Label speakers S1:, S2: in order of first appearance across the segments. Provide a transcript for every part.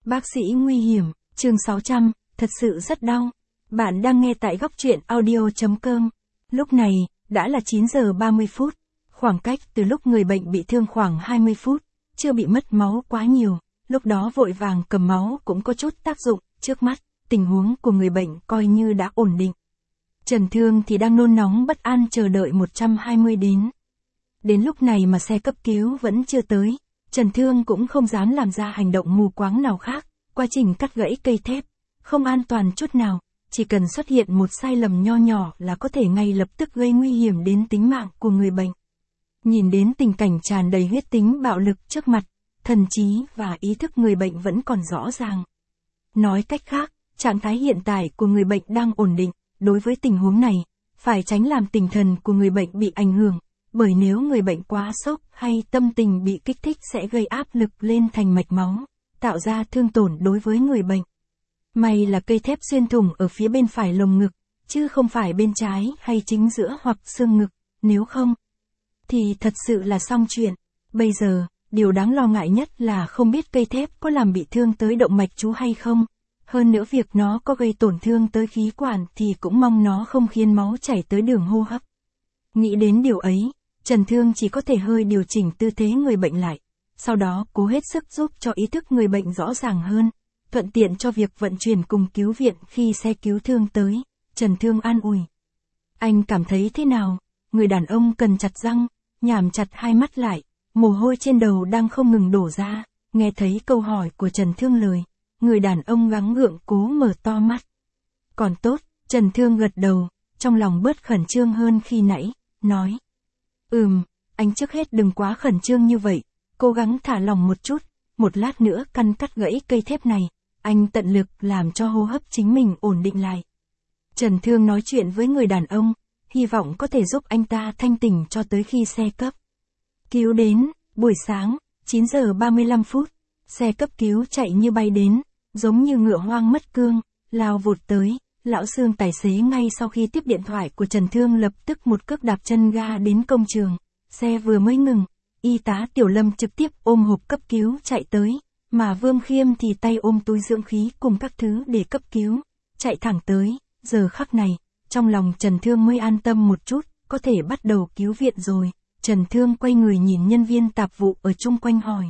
S1: Bác sĩ nguy hiểm, chương 600, thật sự rất đau. Bạn đang nghe tại góc truyện audio.com. Lúc này, đã là 9 giờ 30 phút. Khoảng cách từ lúc người bệnh bị thương khoảng 20 phút, chưa bị mất máu quá nhiều. Lúc đó vội vàng cầm máu cũng có chút tác dụng. Trước mắt, tình huống của người bệnh coi như đã ổn định. Trần Thương thì đang nôn nóng bất an chờ đợi 120 đến. Đến lúc này mà xe cấp cứu vẫn chưa tới. Trần Thương cũng không dám làm ra hành động mù quáng nào khác. Quá trình cắt gãy cây thép, không an toàn chút nào. Chỉ cần xuất hiện một sai lầm nho nhỏ là có thể ngay lập tức gây nguy hiểm đến tính mạng của người bệnh. Nhìn đến tình cảnh tràn đầy huyết tính bạo lực trước mặt, thần trí và ý thức người bệnh vẫn còn rõ ràng. Nói cách khác, trạng thái hiện tại của người bệnh đang ổn định. Đối với tình huống này, phải tránh làm tinh thần của người bệnh bị ảnh hưởng, bởi nếu người bệnh quá sốc hay tâm tình bị kích thích sẽ gây áp lực lên thành mạch máu, tạo ra thương tổn đối với người bệnh. May là cây thép xuyên thủng ở phía bên phải lồng ngực, chứ không phải bên trái hay chính giữa hoặc xương ngực, nếu không, thì thật sự là xong chuyện. Bây giờ, điều đáng lo ngại nhất là không biết cây thép có làm bị thương tới động mạch chú hay không. Hơn nữa việc nó có gây tổn thương tới khí quản thì cũng mong nó không khiến máu chảy tới đường hô hấp. Nghĩ đến điều ấy, Trần Thương chỉ có thể hơi điều chỉnh tư thế người bệnh lại, sau đó cố hết sức giúp cho ý thức người bệnh rõ ràng hơn, thuận tiện cho việc vận chuyển cùng cứu viện khi xe cứu thương tới. Trần Thương an ủi. Anh cảm thấy thế nào? Người đàn ông cần chặt răng, nhảm chặt hai mắt lại, mồ hôi trên đầu đang không ngừng đổ ra, nghe thấy câu hỏi của Trần Thương lời. Người đàn ông gắng gượng cố mở to mắt. Còn tốt, Trần Thương gật đầu, trong lòng bớt khẩn trương hơn khi nãy, nói. Anh trước hết đừng quá khẩn trương như vậy, cố gắng thả lòng một chút, một lát nữa căn cắt gãy cây thép này, anh tận lực làm cho hô hấp chính mình ổn định lại. Trần Thương nói chuyện với người đàn ông, hy vọng có thể giúp anh ta thanh tỉnh cho tới khi xe cấp cứu đến. Buổi sáng, 9 giờ 35 phút, xe cấp cứu chạy như bay đến, giống như ngựa hoang mất cương, lao vụt tới. Lão Sương tài xế ngay sau khi tiếp điện thoại của Trần Thương lập tức một cước đạp chân ga đến công trường. Xe vừa mới ngừng, y tá Tiểu Lâm trực tiếp ôm hộp cấp cứu chạy tới, mà Vương Khiêm thì tay ôm túi dưỡng khí cùng các thứ để cấp cứu, chạy thẳng tới. Giờ khắc này, trong lòng Trần Thương mới an tâm một chút, có thể bắt đầu cứu viện rồi. Trần Thương quay người nhìn nhân viên tạp vụ ở chung quanh hỏi.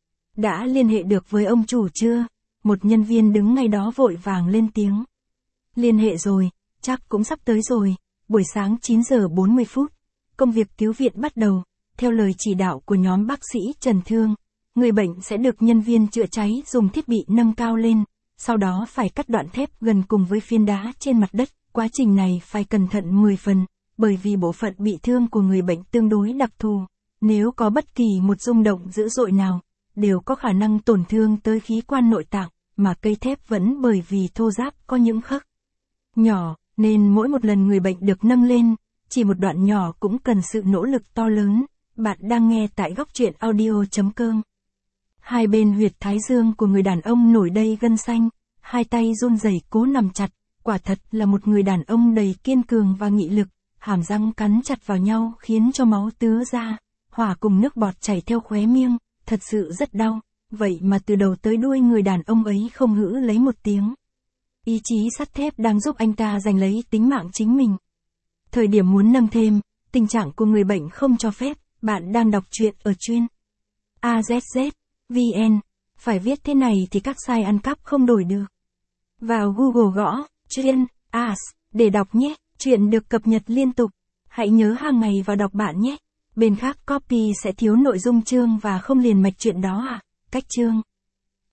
S1: Đã liên hệ được với ông chủ chưa? Một nhân viên đứng ngay đó vội vàng lên tiếng. Liên hệ rồi, chắc cũng sắp tới rồi. Buổi sáng 9 giờ 40 phút, công việc cứu viện bắt đầu. Theo lời chỉ đạo của nhóm bác sĩ Trần Thương, người bệnh sẽ được nhân viên chữa cháy dùng thiết bị nâng cao lên, sau đó phải cắt đoạn thép gần cùng với phiến đá trên mặt đất. Quá trình này phải cẩn thận 10 phần, bởi vì bộ phận bị thương của người bệnh tương đối đặc thù. Nếu có bất kỳ một rung động dữ dội nào, đều có khả năng tổn thương tới khí quan nội tạng, mà cây thép vẫn bởi vì thô ráp có những khắc nhỏ, nên mỗi một lần người bệnh được nâng lên, chỉ một đoạn nhỏ cũng cần sự nỗ lực to lớn. Bạn đang nghe tại góc truyện audio.com. Hai bên huyệt thái dương của người đàn ông nổi đầy gân xanh, hai tay run rẩy cố nằm chặt, quả thật là một người đàn ông đầy kiên cường và nghị lực, hàm răng cắn chặt vào nhau khiến cho máu tứa ra, hòa cùng nước bọt chảy theo khóe miệng, thật sự rất đau, vậy mà từ đầu tới đuôi người đàn ông ấy không hử lấy một tiếng. Ý chí sắt thép đang giúp anh ta giành lấy tính mạng chính mình. Thời điểm muốn nâng thêm, tình trạng của người bệnh không cho phép. Bạn đang đọc truyện ở chuyên AZZ.vn. Phải viết thế này thì các site ăn cắp không đổi được. Vào Google gõ chuyên AZ để đọc nhé. Truyện được cập nhật liên tục. Hãy nhớ hàng ngày vào đọc bạn nhé. Bên khác copy sẽ thiếu nội dung chương và không liền mạch truyện đó à. Cách chương